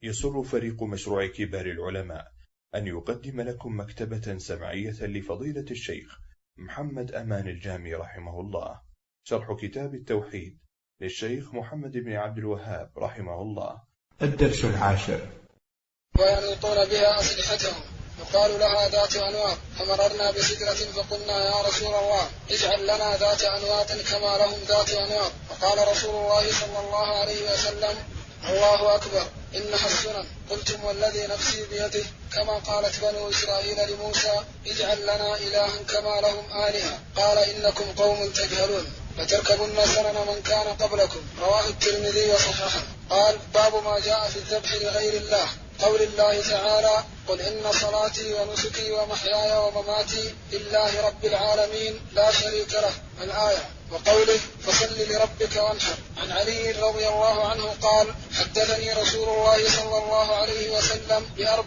يسر فريق مشروع كبار العلماء أن يقدم لكم مكتبة سمعية لفضيلة الشيخ محمد أمان الجامي رحمه الله، شرح كتاب التوحيد للشيخ محمد بن عبد الوهاب رحمه الله. الدرس 10. وينوطون بها أسلحتهم يقال لها ذات أنواط، فمررنا بسدرة فقلنا يا رسول الله اجعل لنا ذات أنواط كما لهم ذات أنواط، فقال رسول الله صلى الله عليه وسلم الله أكبر إنها السنن. قلتم والذي نفسي بيده كما قالت بنو إسرائيل لموسى اجعل لنا إلها كما لهم آلهة، قال إنكم قوم تجهلون لتركبن سنن من كان قبلكم. رواه الترمذي وصححه. قال باب ما جاء في الذبح لغير الله، قول الله تعالى قل إن صلاتي ونسكي ومحياي ومماتي لله رب العالمين لا شريك له، الآية. وقوله فصل لربك وانحر. عن علي رضي الله عنه قال حدثني رسول الله صلى الله عليه وسلم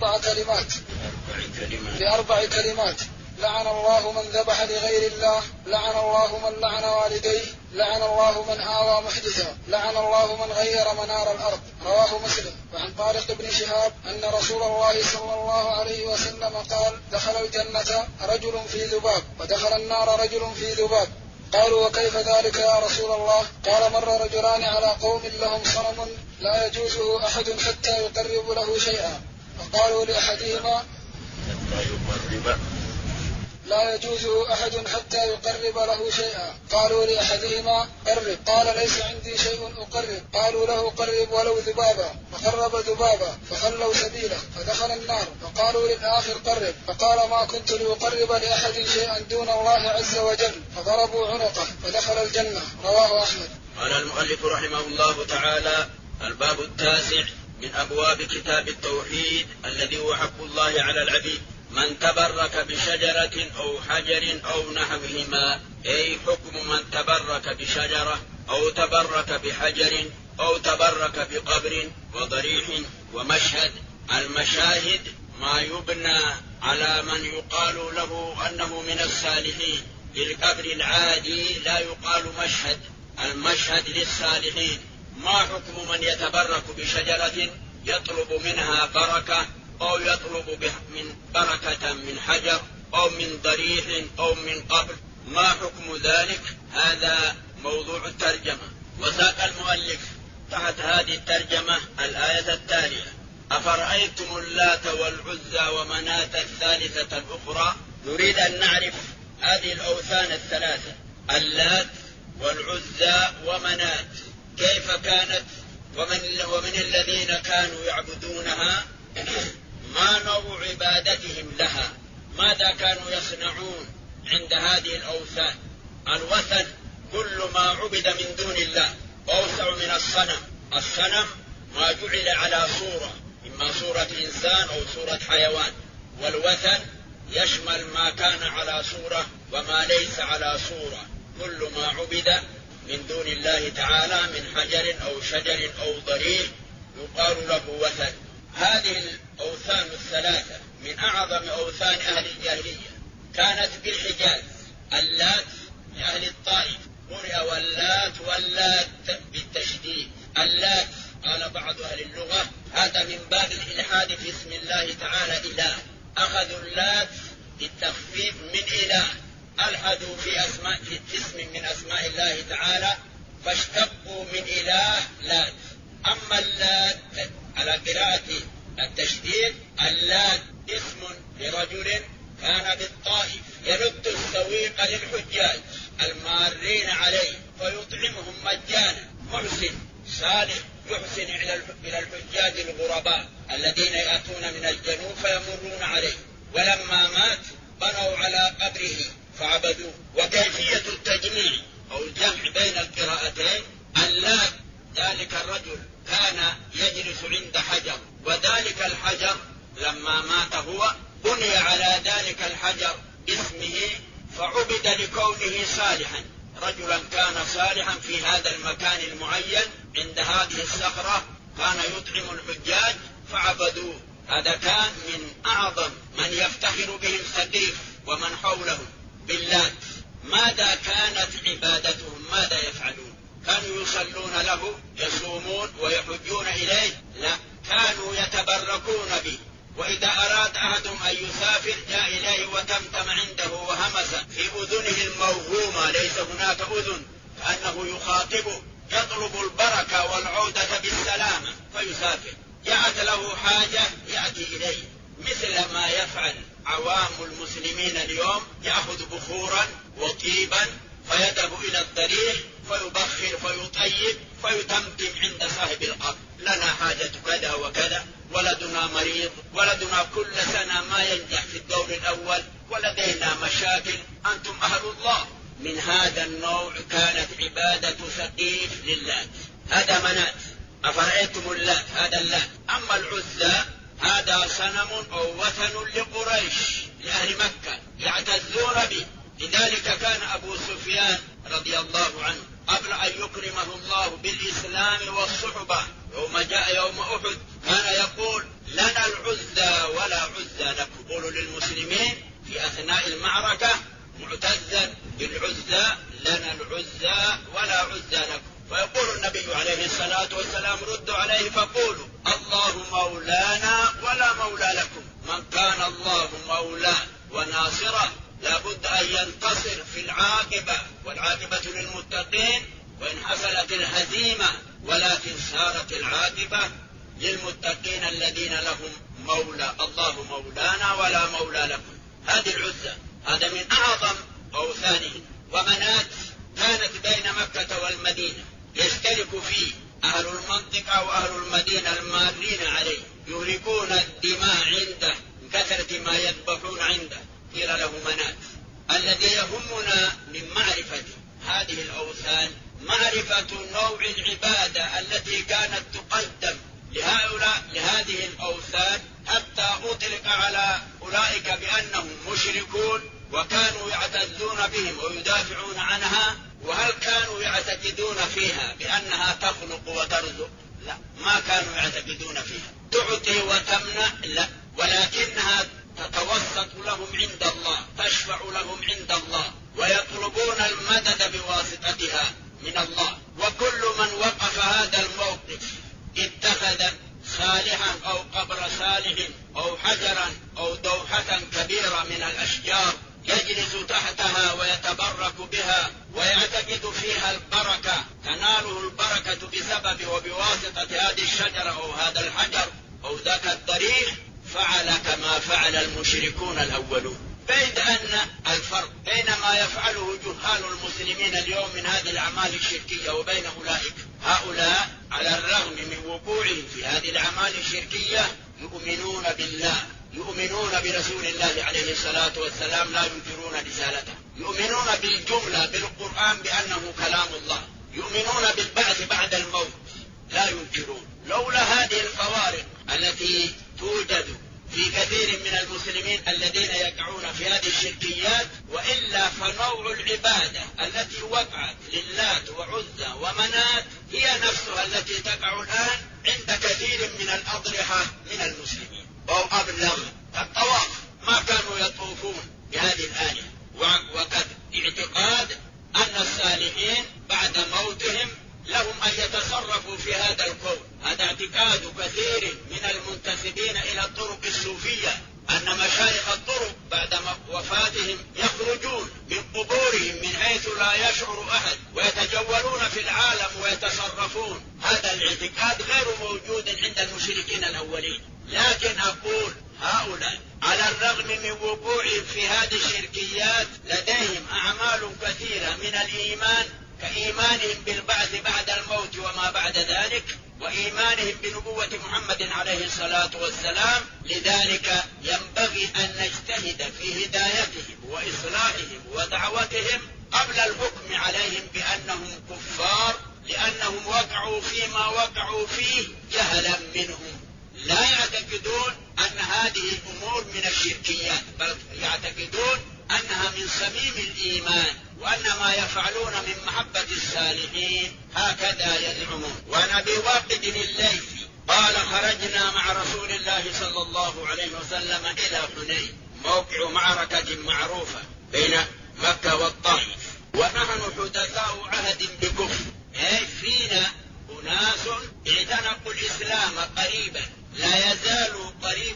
بأربع كلمات لعن الله من ذبح لغير الله، لعن الله من لعن والديه، لعن الله من آوى محدثا، لعن الله من غير منار الأرض. رواه مسلم. وعن طارق بن شهاب أن رسول الله صلى الله عليه وسلم قال دخل الجنة رجل في ذباب ودخل النار رجل في ذباب. قالوا وكيف ذلك يا رسول الله؟ قال مر رجلان على قوم لهم صنم لا يجوزه أحد حتى يقرب له شيئا، فقالوا لأحدهما لا يجوزه أحد حتى يقرب له شيئا، قالوا لأحدهما قرب، قال ليس عندي شيء أقرب، قالوا له قرب ولو ذبابا، فقرب ذبابا فخلوا سبيله فدخل النار، فقالوا للآخر قرب، فقال ما كنت لأقرب لأحد شيئا دون الله عز وجل، فضربوا عنقه فدخل الجنة. رواه أحمد. قال المؤلف رحمه الله تعالى الباب 9 من أبواب كتاب التوحيد الذي هو حق الله على العبيد. من تبرك بشجرة أو حجر أو نحوهما، أي حكم من تبرك بشجرة أو تبرك بحجر أو تبرك بقبر وضريح ومشهد. المشاهد ما يبنى على من يقال له أنه من الصالحين، للقبر العادي لا يقال مشهد، المشهد للصالحين. ما حكم من يتبرك بشجرة يطلب منها بركة أو يطلب من بركة من حجر أو من ضريح أو من قبر؟ ما حكم ذلك؟ هذا موضوع الترجمة. وساق المؤلف تحت هذه الترجمة الآية التالية أفرأيتم اللات والعزى ومناة الثالثة الأخرى. نريد أن نعرف هذه الأوثان الثلاثة، اللات والعزى ومناة، كيف كانت ومن الذين كانوا يعبدونها، ما نوع عبادتهم لها، ماذا كانوا يصنعون عند هذه الأوثان. الوثن كل ما عبد من دون الله، أوسع من الصنم. الصنم ما جعل على صورة، إما صورة إنسان أو صورة حيوان، والوثن يشمل ما كان على صورة وما ليس على صورة، كل ما عبد من دون الله تعالى من حجر أو شجر أو ضريح يقال له وثن. هذه الأوثان الثلاثة من أعظم أوثان أهل الجاهلية، كانت بالحجاز. اللات لأهل الطائف، قرئ واللات بالتشديد. اللات قال بعض أهل اللغة هذا من باب الإلحاد في اسم الله تعالى إله، أخذوا اللات بالتخفيف من إله، ألحدوا في اسم من أسماء الله تعالى فاشتقوا من إله لات. أما اللات على قراءة التشديد، اللات اسم لرجل كان بالطائف يلد السويق للحجاج المارين عليه فيطعمهم مجانا، محسن صالح يحسن إلى الحجاج الغرباء الذين يأتون من الجنوب فيمرون عليه. ولما مات بنوا على قبره فعبدوه. وكيفية التجميع أو الجمع بين القراءتين، اللات ذلك الرجل كان يجلس عند حجر، وذلك الحجر لما مات هو بني على ذلك الحجر اسمه فعبد لكونه صالحا، رجلا كان صالحا في هذا المكان المعين عند هذه الصخرة، كان يطعم الحجاج فعبدوه. هذا كان من أعظم من يفتخر بهم ثقيف ومن حولهم باللات. ماذا كانت عبادتهم؟ ماذا يفعلون؟ كانوا يصلون له، يصومون ويحجون إليه؟ لا، كانوا وإذا أراد أحدهم أن يسافر جاء إليه وتمتم عنده وهمس في أذنه الموهومة، ليس هناك أذن، كأنه يخاطبه، يطلب البركة والعودة بالسلامة فيسافر. جاءت له حاجة يأتي إليه، مثل ما يفعل عوام المسلمين اليوم، يأخذ بخورا وطيبا فيذهب إلى الضريح فيبخر فيطيب فيتمتم عند صاحب القبر، لنا حاجة كذا وكذا، ولدنا مريض، ولدنا كل سنة ما ينجح في الدور الأول، ولدينا مشاكل، أنتم أهل الله. من هذا النوع كانت عبادة سقيف لله، هذا منات. أفرأيتم اللات، هذا اللات. أما العزى هذا صنم أو وثن لقريش، لأهل مكة يعتزون به. لذلك كان أبو سفيان رضي الله عنه قبل أن يكرمه الله بالإسلام والصحبة يوم جاء يوم أحد كان يقول لنا العزى ولا عزى لكم. قولوا للمسلمين في أثناء المعركة معتزا بالعزى، لنا العزى ولا عزى لكم. فيقول النبي عليه الصلاة والسلام ردوا عليه فقولوا الله مولانا ولا مولى لكم. من كان الله مولاه وناصره لابد أن ينتصر في العاقبة، والعاقبة للمتقين، وإن حصلت الهزيمة، ولكن صارت العاقبة للمتقين الذين لهم مولى، الله مولانا ولا مولى لكم. هذه العزة، هذا من أعظم أوثانهم. ومنات كانت بين مكة والمدينة، يشترك فيه أهل المنطقة وأهل المدينة المارين عليه، يهلكون الدماء عنده من كثرة ما يذبحون عنده. قيل له منات. الذي يهمنا من معرفة هذه الأوثان معرفة نوع العبادة التي كانت تقدم لهذه الأوثان، حتى أطلق على أولئك بأنهم مشركون وكانوا يعتزون بهم ويدافعون عنها. وهل كانوا يعتقدون فيها بأنها تخلق وترزق؟ لا، ما كانوا يعتقدون فيها. تعطي وتمنع؟ لا، ولكنها تتوسط لهم عند الله، تشفع لهم عند الله، ويطلبون المدد بواسطتها من الله. وكل من وقف هذا الموقف اتخذ صالحا أو قبر صالح أو حجرا أو دوحة كبيرة من الأشجار يجلس تحتها ويتبرك بها ويعتقد فيها البركة، تناله البركة بسبب وبواسطة هذه الشجرة أو هذا الحجر أو ذاك الضريح، فعل كما فعل المشركون الأولون. بيد أن الفرق بين ما يفعله جهال المسلمين اليوم من هذه الأعمال الشركية وبين أولئك، هؤلاء على الرغم من وقوعهم في هذه الأعمال الشركية يؤمنون بالله، يؤمنون برسول الله عليه الصلاة والسلام، لا ينكرون رسالته، يؤمنون بالجملة بالقرآن بأنه كلام الله، يؤمنون بالبعث بعد الموت، لا ينكرون. لولا هذه الفوارق التي توجد في كثير من المسلمين الذين يقعون في هذه الشركيات، وإلا فنوع العبادة التي وقعت للات وعزى ومنات هي نفسها التي تقع الآن عند كثير من الأضرحة من المسلمين، أو أبلغ الطواف، ما كانوا يطوفون بهذه الآية. وقد اعتقاد أن الصالحين بعد موتهم لهم أن يتصرفوا في هذا الكون، هذا اعتقاد كثير من المنتسبين إلى الطرق الصوفية، أن مشايخ الطرق بعد وفاتهم يخرجون من قبورهم من حيث لا يشعر أحد ويتجولون في العالم ويتصرفون. هذا الاعتقاد غير موجود عند المشركين الأولين. لكن أقول هؤلاء على الرغم من وقوعهم في هذه الشركيات لديهم أعمال كثيرة من الإيمان، كإيمانهم بالبعث بعد الموت وما بعد ذلك، وإيمانهم بنبوة محمد عليه الصلاة والسلام. لذلك ينبغي أن نجتهد في هدايتهم وإصلاحهم ودعوتهم قبل الحكم عليهم بأنهم كفار، لأنهم وقعوا فيما وقعوا فيه جهلا منهم، لا يعتقدون أن هذه الأمور من الشركيات، بل يعتقدون أنها من صميم الإيمان، وأن ما يفعلون من محبة الصالحين هكذا يزعمون. وعن أبي واقد الليثي قال خرجنا مع رسول الله صلى الله عليه وسلم إلى حنين، موقع معركة معروفة بين مكة والطائف، ونحن حدثاء عهد بكفر، أي فينا أناس اعتنقوا الإسلام قريبا، لا يزال قريب عهد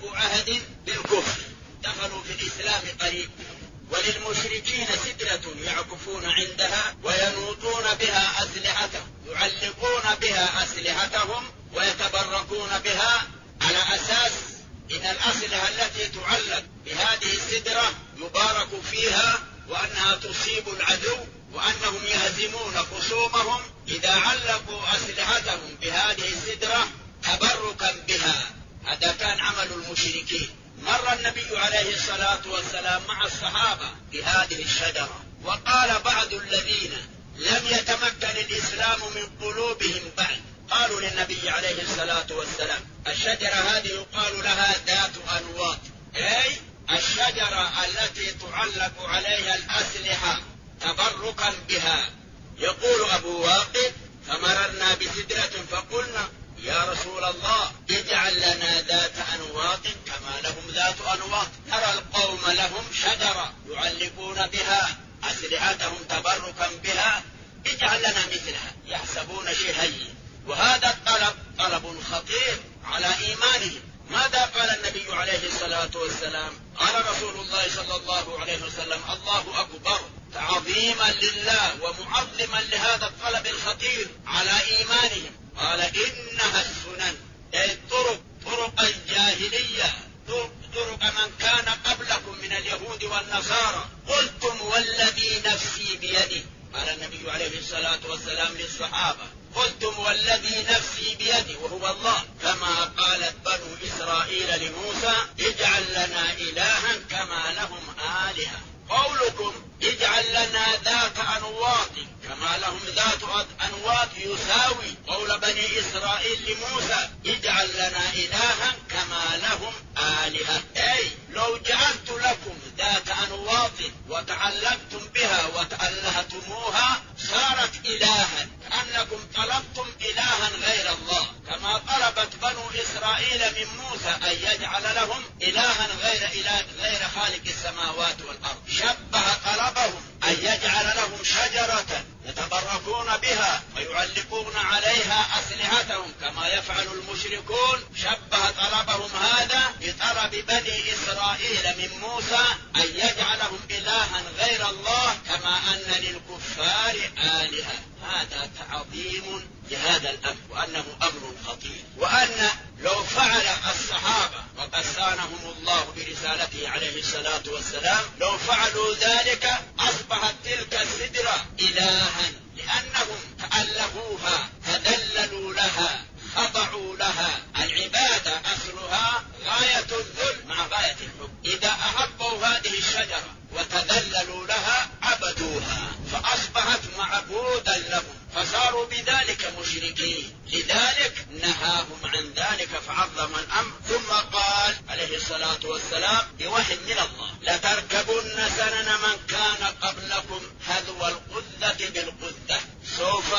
معاد بالكفر دخلوا في الإسلام قريب، وللمشركين سدرة يعكفون عندها وينوطون بها أسلحتهم، يعلقون بها أسلحتهم ويتبركون بها، على أساس إن الأسلحة التي تعلق بهذه السدرة يبارك فيها، وأنها تصيب العدو، وأنهم يهزمون خصومهم إذا علقوا أسلحتهم بهذه السدرة تبركا بها. هذا كان عمل المشركين. مر النبي عليه الصلاة والسلام مع الصحابة بهذه الشجرة، وقال بعض الذين لم يتمكن الإسلام من قلوبهم بعد، قالوا للنبي عليه الصلاة والسلام: الشجرة هذه يقال لها ذات أنواط، أي الشجرة التي تعلق عليها الأسلحة تبركا بها. يقول أبو واقد: فمررنا بسدرة فقلنا يا رسول الله اجعل لنا ذات أنواط كما لهم ذات أنواط، ترى القوم لهم شجرة يعلقون بها أسلحتهم تبركا بها، اجعل لنا مثلها، يحسبون شيء هين. وهذا الطلب طلب خطير على إيمانهم. ماذا قال النبي عليه الصلاة والسلام؟ قال رسول الله صلى الله عليه وسلم: الله أكبر، تعظيما لله ومعظما لهذا الطلب الخطير على إيمانهم. قال: إنها السنن، أي طرق الجاهلية، طرق من كان قبلكم من اليهود والنصارى. قلتم والذي نفسي بيده، قال النبي عليه الصلاة والسلام للصحابة: قلتم والذي نفسي بيده وهو الله، كما قالت بنو إسرائيل لموسى: اجعل لنا إلها كما لهم آلهة. قولكم اجعل لنا ذات أنواط كما لهم ذات أنواط يساوي قول بني إسرائيل لموسى: اجعل لنا إلها كما لهم آلهة، أي لو جعلت لكم ذات أنواط وتعلقتم بها وتألهتموها صارت إلها، كأنكم طلبتم إلها غير الله، كما طلبت بنو إسرائيل من موسى أن يجعل لهم إلها غير خالق السماوات والأرض. شبه طلبهم أن يجعل لهم شجرة يتبركون بها ويعلقون عليها أسلحتهم كما يفعل المشركون، شبه طلبهم هذا بطلب بني إسرائيل من موسى أن يجعلهم إلها غير الله، كما أن للكفار آلهة. هذا تعظيم لهذا الأمر، وأنه أمر خطير، وأن لو فعل الصحابة وقد صانهم الله برسالته عليه الصلاة والسلام، لو فعلوا ذلك أصبحت تلك السدرة إلها، لأنهم تألهوها، تذللوا لها، خضعوا لها. العبادة أصلها غاية الذل مع غاية الحب. إذا أحبوا هذه الشجرة وتذللوا لها عبدوها، فأصبحت معبودا لهم، فصاروا بذلك مشركين. لذلك نهاهم عن ذلك فعظم الأمر. ثم قال عليه الصلاة والسلام بوحي من الله: لتركبن سنن من كان قبلكم حذو القذة بالقذة، سوف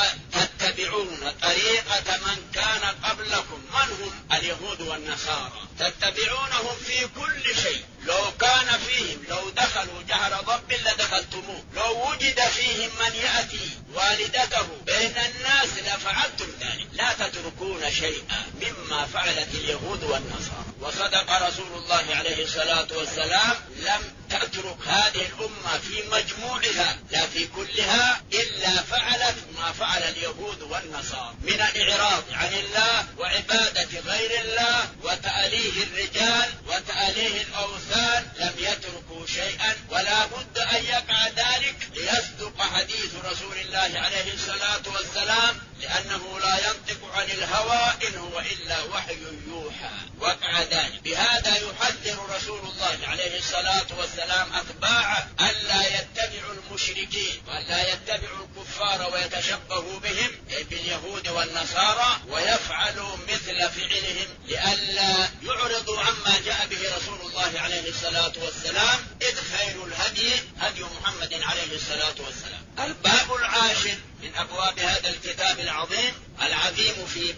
تتبعون طريقة من كان قبلكم. من هم؟ اليهود والنصارى. تتبعونهم في كل شيء. لو كان فيهم، لو دخلوا جهر ضب لدخلتموه، لو وجد فيهم من يأتي والدته بين الناس لفعلتم ذلك. لا تتركون شيئا مما فعلت اليهود والنصارى. وصدق رسول الله عليه الصلاة والسلام: لم تترك هذه الأمة في مجموعها لا في كلها إلا فعلت ما فعل اليهود والنصارى من الإعراض عن الله وعبادة غير الله وتأليه الرجال وتأليه الأوثان. لم يتركوا شيئا، ولا بد أن يقع ذلك ليصدق حديث رسول الله عليه الصلاة والسلام، لأنه لا ينطق عن الهوى إن هو إلا وحي يوحى. وقع ذلك. بهذا يحذر رسول الله عليه الصلاة والسلام أتباعه ألا يتبعوا المشركين وألا يتبعوا الكفار ويتشبهوا بهم باليهود والنصارى ويفعلوا مثل فعلهم، لئلا يعرضوا عما جاء به رسول الله عليه الصلاة والسلام، إذ خير الهدي هدي محمد عليه الصلاة والسلام. الباب العاشر من أبواب هذا الكتاب العظيم في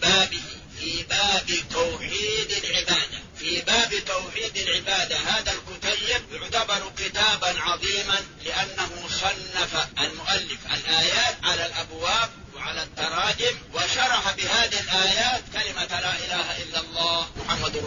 باب توحيد العبادة. في باب توحيد العبادة هذا الكتيب يعتبر كتابا عظيما، لأنه صنف المؤلف الآيات على الأبواب وعلى التراجم، وشرح بهذه الآيات كلمة لا إله إلا الله محمد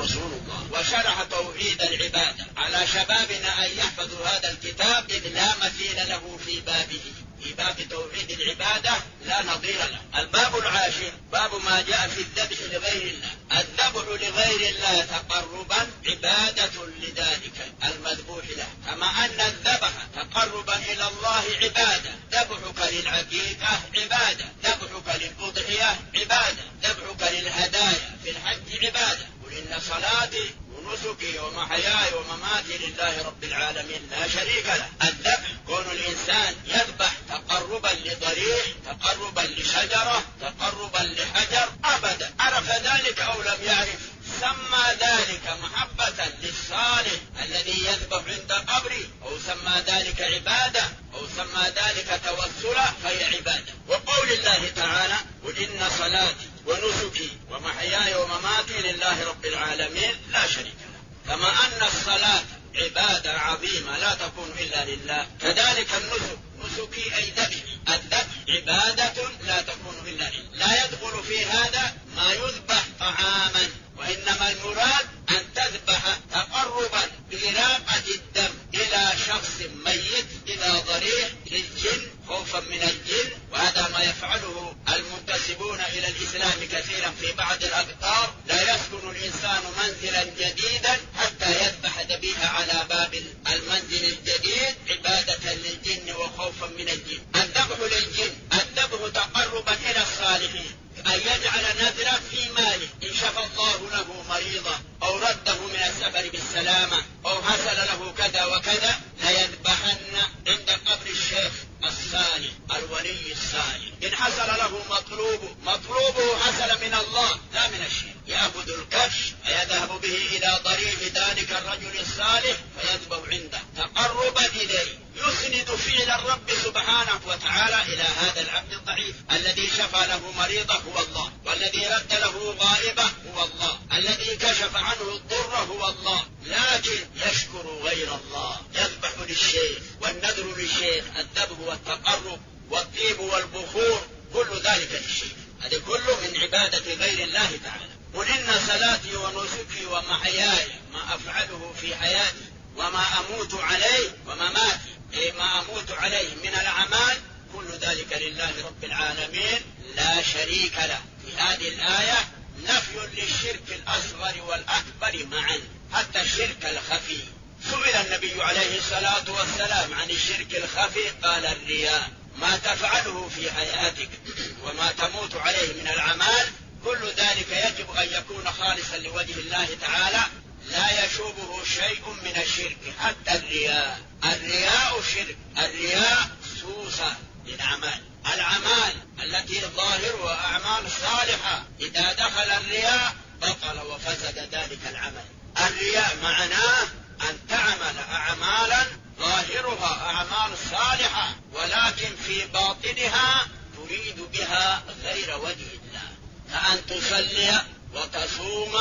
رسول الله. وشرح توحيد العبادة على شبابنا أن يحفظوا هذا الكتاب إذ لا مثيل له في بابه، في باب توحيد العبادة لا نظير له. الباب العاشر باب ما جاء في الذبح لغير الله. الذبح لغير الله تقربا عبادة لذلك المذبوح له، كما أن الذبح تقربا إلى الله عبادة. ذبحك للعقيقة عبادة، ذبحك للأضحية عبادة، ذبحك للهدايا في الحج عبادة. قل إن صلاتي ونسكي ومحياي ومماتي لله رب العالمين لا شريك له. الذبح كون الإنسان يذبح تقربا لضريح، تقربا لشجرة، تقربا لحجر أبدا، عرف ذلك أو لم يعرف سمى ذلك محبة للصالح الذي يذبح عند قبري، أو سمى ذلك عبادة، أو سمى ذلك توسلا، فهي عبادة. وقول الله تعالى قل إن صلاتي ونسكي ومحياي ومماتي لله رب العالمين لا شريك له. كما أن الصلاة عبادة عظيمة لا تكون إلا لله، كذلك النسك، نسكي أي ذبحي، الذبح عبادة لا تكون إلا لله. لا يدخل في هذا ما يذبح طعاما، وإنما المراد أن تذبح تقربا بإراقة الدم إلى شخص ميت، إلى ضريح للجن خوفا من الجن. وهذا ما يفعله المنتسبون إلى الإسلام كثيرا في بعض الأقطار. لا يسكن الإنسان منزلا جديدا حتى يذبح ذبيحة على باب المنزل الجديد عبادة للجن وخوفا من الجن. الذبح للجن، الذبح تقربا إلى الصالحين، أن يجعل نذرا في ماله إن شفى الله له مريضا، أو رده من السفر بالسلامة، أو حصل له كذا وكذا، ليذبحن عند قبر الشيخ الصالح الولي الصالح. إن حصل له مطلوبه حصل من الله لا من الشيخ. يأخذ الكبش فيذهب به إلى ضريح ذلك الرجل الصالح فيذبح عنده تقربا إليه، يسند فعل الرب سبحانه وتعالى إلى هذا العبد الضعيف. الذي شفى له مريضه هو الله، والذي رد له غائبه هو الله، الذي كشف عنه الضر هو الله، لكن يشكر غير الله، يذبح للشيخ والنذر للشيخ، الذبح والتقرب والطيب والبخور كل ذلك للشيخ. هذا كله من عبادة غير الله تعالى. قل إن صلاتي ونسكي ومحياي، ما أفعله في حياتي وما أموت عليه ومماتي، ما أموت عليه من الأعمال، كل ذلك لله رب العالمين لا شريك له. في هذه الآية نفي للشرك الأصغر والأكبر معا، حتى الشرك الخفي. سئل النبي عليه الصلاة والسلام عن الشرك الخفي قال الرياء، ما تفعله في حياتك وما تموت عليه من الأعمال كل ذلك يجب أن يكون خالصا لوجه الله تعالى، لا يشوبه شيء من الشرك، حتى الرياء. الرياء شرك، الرياء سوسة للأعمال. الأعمال التي ظاهرها أعمال صالحة إذا دخل الرياء بطل وفسد ذلك العمل. الرياء معناه أن تعمل أعمالا ظاهرها أعمال صالحة ولكن في باطنها تريد بها غير وجه الله، كأن تصلي وتصوم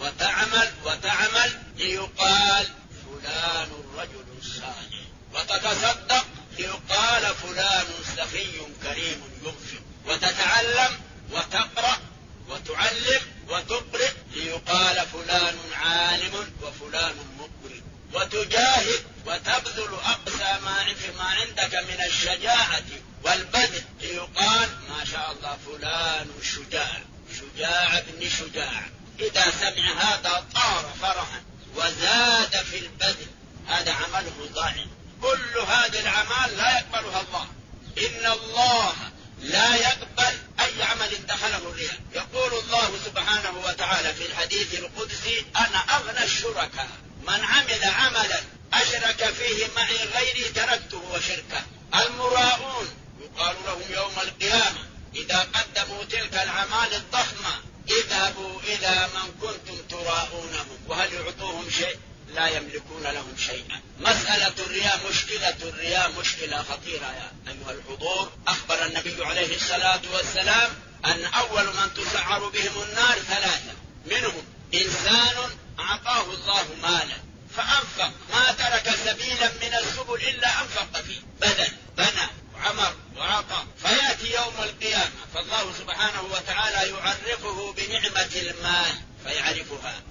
وتعمل ليقال فلان رجل صالح، وتتصدق ليقال فلان سخي كريم ينفق، وتتعلم وتقرأ وتعلم وتقرئ ليقال فلان عالم وفلان مقرئ، وتجاهد وتبذل أقصى ما عندك من الشجاعة والبذل ليقال ما شاء الله فلان شجاع ابن شجاع. إذا سمع هذا طار فرحا وزاد في البذل، هذا عمله ضائع. كل هذه الأعمال لا يقبلها الله. إن الله لا يقبل أي عمل دخله الرياء. يقول الله سبحانه وتعالى في الحديث القدسي أنا أغنى الشركاء، من عمل عملا أشرك فيه معي غيري تركته وشركه. المراؤون يقال لهم يوم القيامة إذا قدموا تلك الأعمال الضخمة اذهبوا إلى من كنتم تراؤونهم، وهل يعطوهم شيء؟ لا يملكون لهم شيئا. مسألة الرياء مشكلة، الرياء مشكلة خطيرة يا أيها الحضور. أخبر النبي عليه الصلاة والسلام أن أول من تسعر بهم النار ثلاثة، منهم إنسان أعطاه الله مالا فأنفق، ما ترك سبيلا من السبل إلا أنفق فيه، بذل بنى وعمر وعطى، فيأتي يوم القيامة فالله سبحانه وتعالى يعرفه بنعمة المال فيعرفها،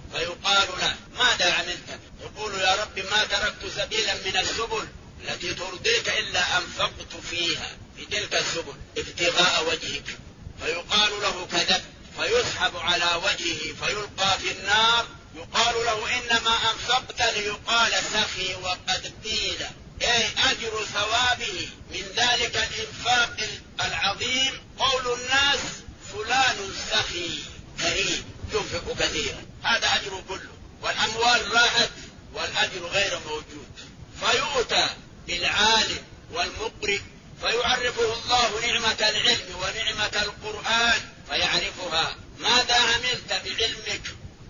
فيقال له ماذا عملت؟ يقول يا رب ما تركت سبيلا من السبل التي ترضيك إلا أنفقت فيها في تلك السبل ابتغاء وجهك. فيقال له كذب، فيسحب على وجهه فيلقى في النار. يقال له إنما أنفقت ليقال سخي، وقد قيل أي أجر ثوابه من ذلك الإنفاق العظيم قول الناس فلان سخي كريم ينفق كثيرا، هذا أجر كله، والأموال راحت والأجر غير موجود. فيؤتى بالعالم والمقرئ فيعرفه الله نعمة العلم ونعمة القرآن فيعرفها. ماذا عملت بعلمك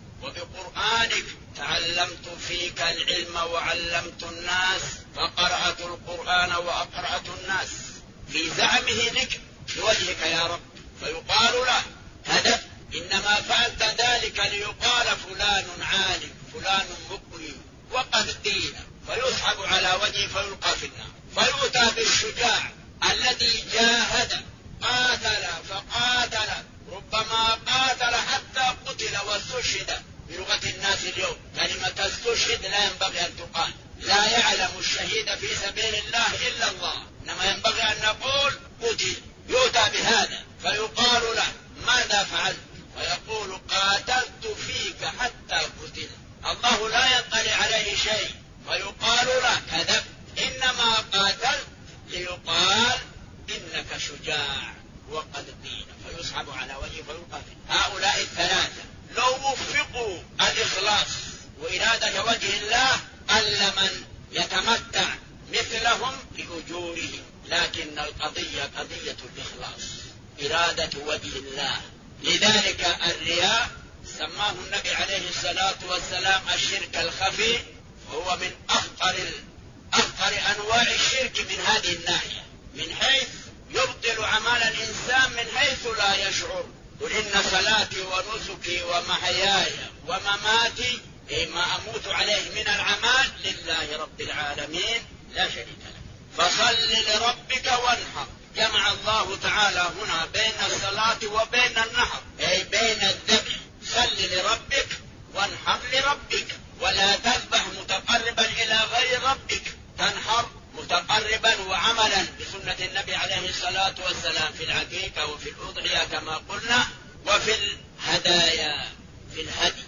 وبقرآنك؟ تعلمت فيك العلم وعلمت الناس، فقرأت القرآن وأقرأت الناس، في زعمه لك بوجهك يا رب. فيقال له هدف، إنما فعلت ذلك ليقال فلان عالم فلان مقرئ، وقد قيل. فيسحب على وجهه فيلقى في النار. فيؤتى بالشجاع الذي جاهد قاتل فقاتل، ربما قاتل حتى قتل واستشهد. بلغة الناس اليوم كلمة استشهد لا ينبغي أن تقال، لا يعلم الشهيد في سبيل الله إلا الله، إنما ينبغي أن نقول قتل. يؤتى بهذا فيقال له ماذا فعلت؟ فيقول قاتلت فيك حتى قتل. الله لا يطلع عليه شيء. فيقال له كذب، إنما قاتلت ليقال إنك شجاع، وقد قيل. فيسحب على وجهه فيلقى فيه. هؤلاء الثلاثة لو وفقوا الإخلاص وإرادة وجه الله قل من يتمتع مثلهم بأجورهم، لكن القضية قضية الإخلاص، إرادة وجه الله. لذلك الرياء سماه النبي عليه الصلاة والسلام الشرك الخفي، وهو من أخطر أنواع الشرك من هذه الناحية، من حيث يبطل عمل الإنسان من حيث لا يشعر. قل إن صلاتي ونسكي ومحياي ومماتي أي ما أموت عليه من العمال لله رب العالمين لا شريك له. فصل لربك وانحر. جمع الله تعالى هنا بين الصلاة وبين النحر، أي بين الذبح. صل لربك وانحر لربك، ولا تذبح متقربا إلى غير ربك، تنحر متقربا وعملا بسنة النبي عليه الصلاة والسلام في العقيقة وفي الأضحية كما قلنا، وفي الهدايا في الهدي.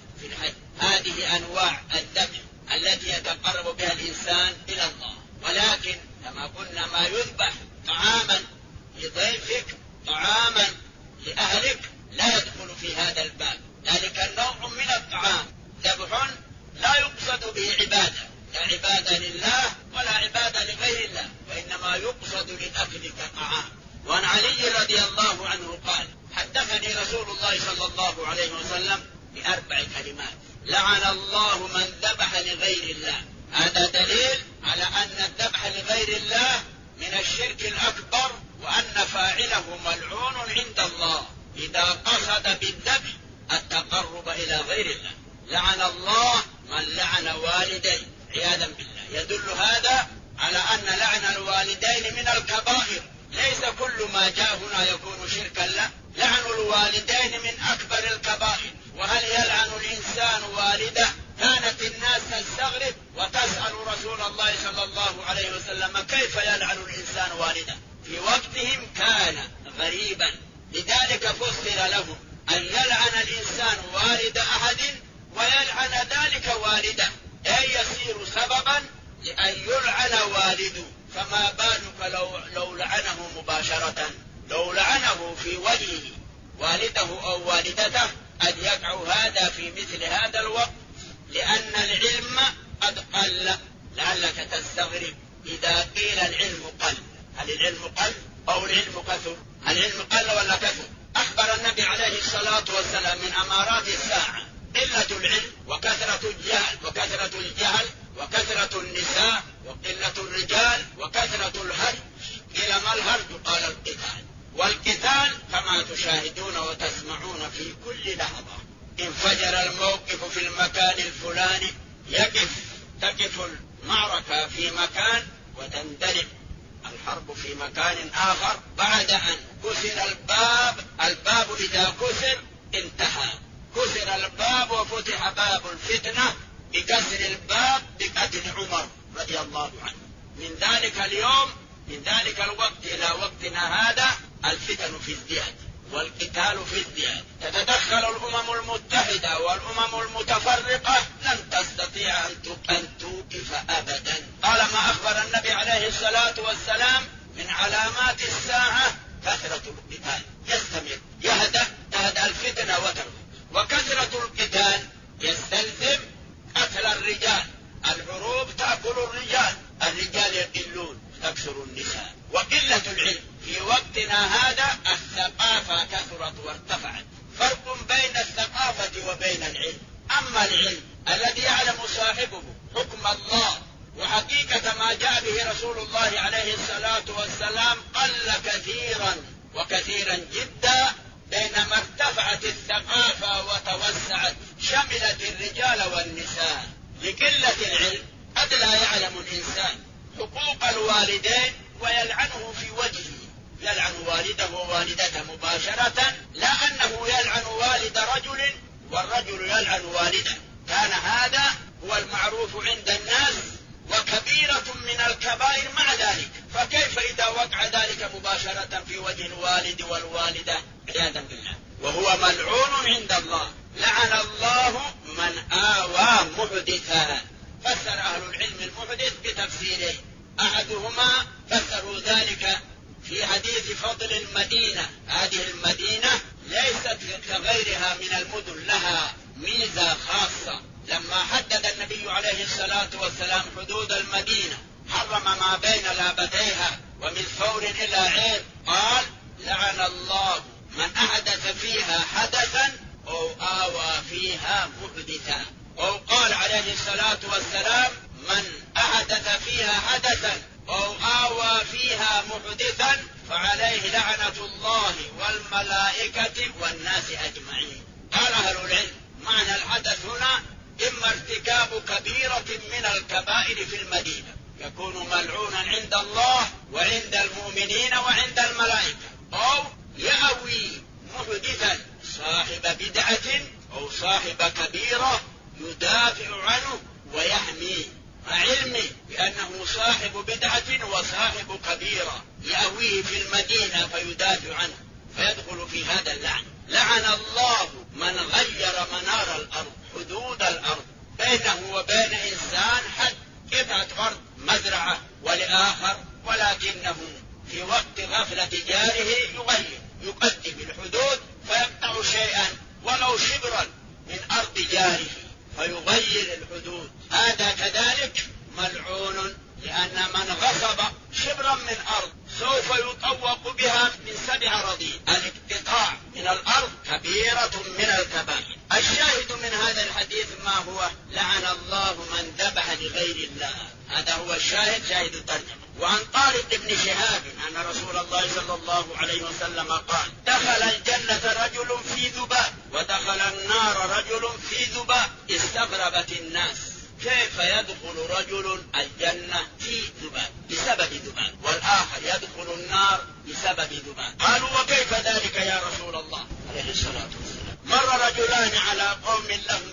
هذه أنواع الذبح التي يتقرب بها الإنسان إلى الله. ولكن كما قلنا ما يذبح طعاما لضيفك طعاما لأهلك لا يدخل في هذا الباب. ذلك النوع من الطعام ذبح لا يقصد به عبادة، لا عبادة لله ولا عبادة لغير الله، وإنما يقصد للأكل كطعام. وعن علي رضي الله عنه قال حدثني رسول الله صلى الله عليه وسلم ب4 كلمات: لعن الله من ذبح لغير الله. هذا دليل على أن الذبح لغير الله من الشرك الأكبر، وأن فاعله ملعون عند الله إذا قصد بالذبح التقرب إلى غير الله. لعن الله من لعن والديه عياذا بالله. يدل هذا على أن لعن الوالدين من الكبائر، ليس كل ما جاء هنا يكون شركا، لا، لعن الوالدين من أكبر الكبائر. وهل يلعن الإنسان والده؟ كانت الناس تستغرب وتسأل رسول الله صلى الله عليه وسلم كيف يلعن الإنسان والده؟ في وقتهم كان غريبا، لذلك فسر لهم أن يلعن الإنسان والد أحد ويلعن ذلك والده، أي يصير سببا لأن يلعن والده. فما بالك لو لعنه مباشرة، لو لعنه في وجهه والده أو والدته، قد يقع هذا في مثل هذا الوقت، لأن العلم قد قل. لعلك تستغرب إذا قيل العلم قل، هل العلم قل أو العلم كثر؟ العلم قل ولا كثر؟ أخبر النبي عليه الصلاة والسلام من أمارات الساعة قلة العلم وكثرة الجهل وكثرة النساء وقلة الرجال وكثرة الهرج. إلى ما الهرج؟ قال القتال. والقتال كما تشاهدون وتسمعون في كل لحظة. انفجر الموقف في المكان الفلاني، تقف المعركة في مكان وتندلع الحرب في مكان آخر بعد أن كسر الباب إذا كسر انتهى. كسر الباب وفتح باب الفتنة بكسر الباب بقتل عمر رضي الله عنه. من ذلك اليوم، من ذلك الوقت إلى وقتنا هذا الفتن في ازدياد والقتال في ازدياد. تتدخل الأمم المتحدة والأمم المتفرقة لن تستطيع أن توقف أبدا. طالما أخبر النبي عليه الصلاة والسلام من علامات الساعة كثرة القتال يستمر، تهدأ الفتنة وترك، وكثرة القتال يستلزم قتل الرجال. الحروب تأكل الرجال يقلون، تكثر النساء. وقلة العلم في وقتنا هذا، الثقافة كثرت وارتفعت. فرق بين الثقافة وبين العلم. أما العلم الذي يعلم صاحبه حكم الله وحقيقة ما جاء به رسول الله عليه الصلاة والسلام قل كثيرا وكثيرا جدا، بينما ارتفعت الثقافة وتوسعت شملت الرجال والنساء. لقلة العلم قد لا يعلم الإنسان حقوق الوالدين ويلعنه في وجهه، يلعن والده ووالدته مباشرة، لا أنه يلعن والد رجل والرجل يلعن والده. كان هذا هو المعروف عند الناس وكبيرة من الكبائر مع ذلك، فكيف إذا وقع ذلك مباشرة في وجه الوالد والوالدة عياذا بالله، وهو ملعون عند الله. لعن الله من آوى محدثا. فسر أهل العلم المحدث بتفسيرين، أحدهما فسروا ذلك في حديث فضل المدينة. هذه المدينة ليست كغيرها من المدن، لها ميزة خاصة. لما حدد النبي عليه الصلاة والسلام حدود المدينة حرم ما بين لابتيها ومن ثور إلى عين، قال لعن الله من أحدث فيها حدثا أو آوى فيها محدثا. أو قال عليه الصلاة والسلام من أحدث فيها حدثا أو آوى فيها محدثا فعليه لعنة الله والملائكة والناس أجمعين. قال أهل العلم معنى الحدث هنا إما ارتكاب كبيرة من الكبائر في المدينة يكون ملعونا عند الله وعند المؤمنين وعند الملائكة، أو يأوي محدثا صاحب بدعة أو صاحب كبيرة يدافع عنه ويحميه، مع علمه بأنه صاحب بدعة وصاحب كبيرة، يأويه في المدينة فيدافع عنه فيدخل في هذا اللعن. لعن الله من غير منار الأرض، حدود الأرض، بينه وبين إنسان حد قطعة أرض مزرعة ولآخر، ولكنه في وقت غفلة جاره يقدم الحدود فيقطع شيئا ولو شبرا من أرض جاره فيغير الحدود. هذا كذلك ملعون، لأن من غصب شبرا من أرض سوف يطوق بها من 7 أراضين. الاقتطاع من الأرض كبيرة من الكبائر. الشاهد من هذا الحديث ما هو؟ لعن الله من ذبح لغير الله. هذا هو الشاهد، شاهد الترجمة. وعن طارق بن شهاب أن رسول الله صلى الله عليه وسلم قال دخل الجنة رجل في ذباب ودخل النار رجل في ذباب. استغربت الناس كيف يدخل رجل الجنة في ذباب بسبب ذباب، والآخر يدخل النار بسبب ذباب. قالوا وكيف ذلك يا رسول الله عليه الصلاة والسلام؟ مر رجلان على قوم لهم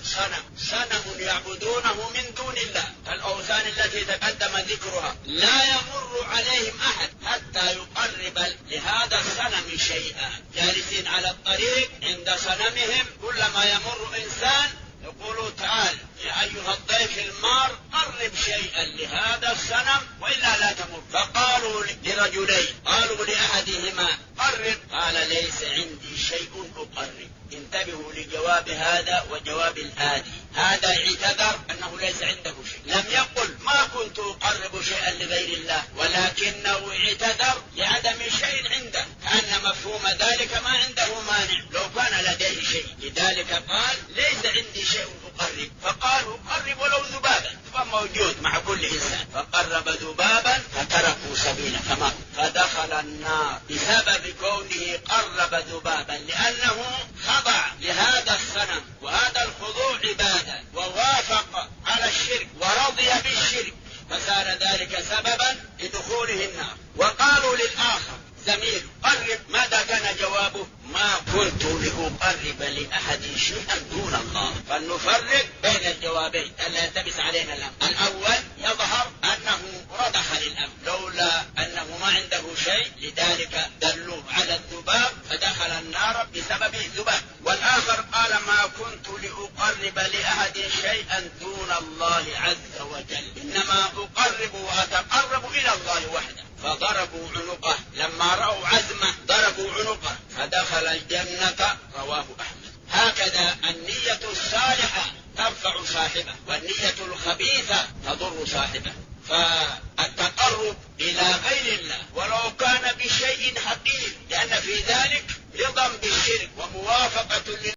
صنم يعبدونه من دون الله، الأوثان التي تقدم ذكرها، لا يمر عليهم أحد حتى يقرب لهذا الصنم شيئا. جالسين على الطريق عند صنمهم، كلما يمر إنسان يقولوا تعال يا أيها الضيف المار قرب شيئا لهذا الصنم وإلا لا تمر. فقالوا لرجلين، قالوا لأحدهما قرب، قال ليس عندي شيء أقرب. انتبهوا لجواب هذا وجواب الآدي. هذا اعتذر أنه ليس عنده شيء، لم يقل ما كنت أقرب شيئا لغير الله، ولكنه اعتذر لعدم شيء عنده، كأن مفهوم ذلك ما عنده مانع لو كان لديه شيء. لذلك قال ليس عندي شيء أقرب. فقالوا قرب ولو ذبابا، موجود مع كل إنسان. فقرب ذبابا فتركوا سبيله فمات، فدخل النار بسبب كونه قرب ذبابا، لأنه خضع لهذا الصنم، وهذا الخضوع عبادة، ووافق على الشرك ورضي بالشرك، فصار ذلك سببا لدخوله النار. وقالوا للآخر زميل قرب، ماذا كان جوابه؟ ما كنت لأقرب لأحد شيئا دون الله. فلنفرق بين الجوابين ألا يلتبس علينا الأمر. الأول يظهر أنه رضخ للأمر لولا أنه ما عنده شيء، لذلك دلوا على الذباب فدخل النار بسبب الذباب. والآخر قال ما كنت لأقرب لأحد شيئا دون الله عز وجل، إنما أقرب وأتقرب إلى الله وحده. فضربوا عنقه، لما رأوا عزمه ضربوا عنقه فدخل الجنة. رواه أحمد. هكذا النية الصالحة تنفع صاحبه، والنية الخبيثة تضر صاحبه. فالتقرب إلى غير الله ولو كان بشيء حقير، لأن في ذلك رضا بالشرك وموافقة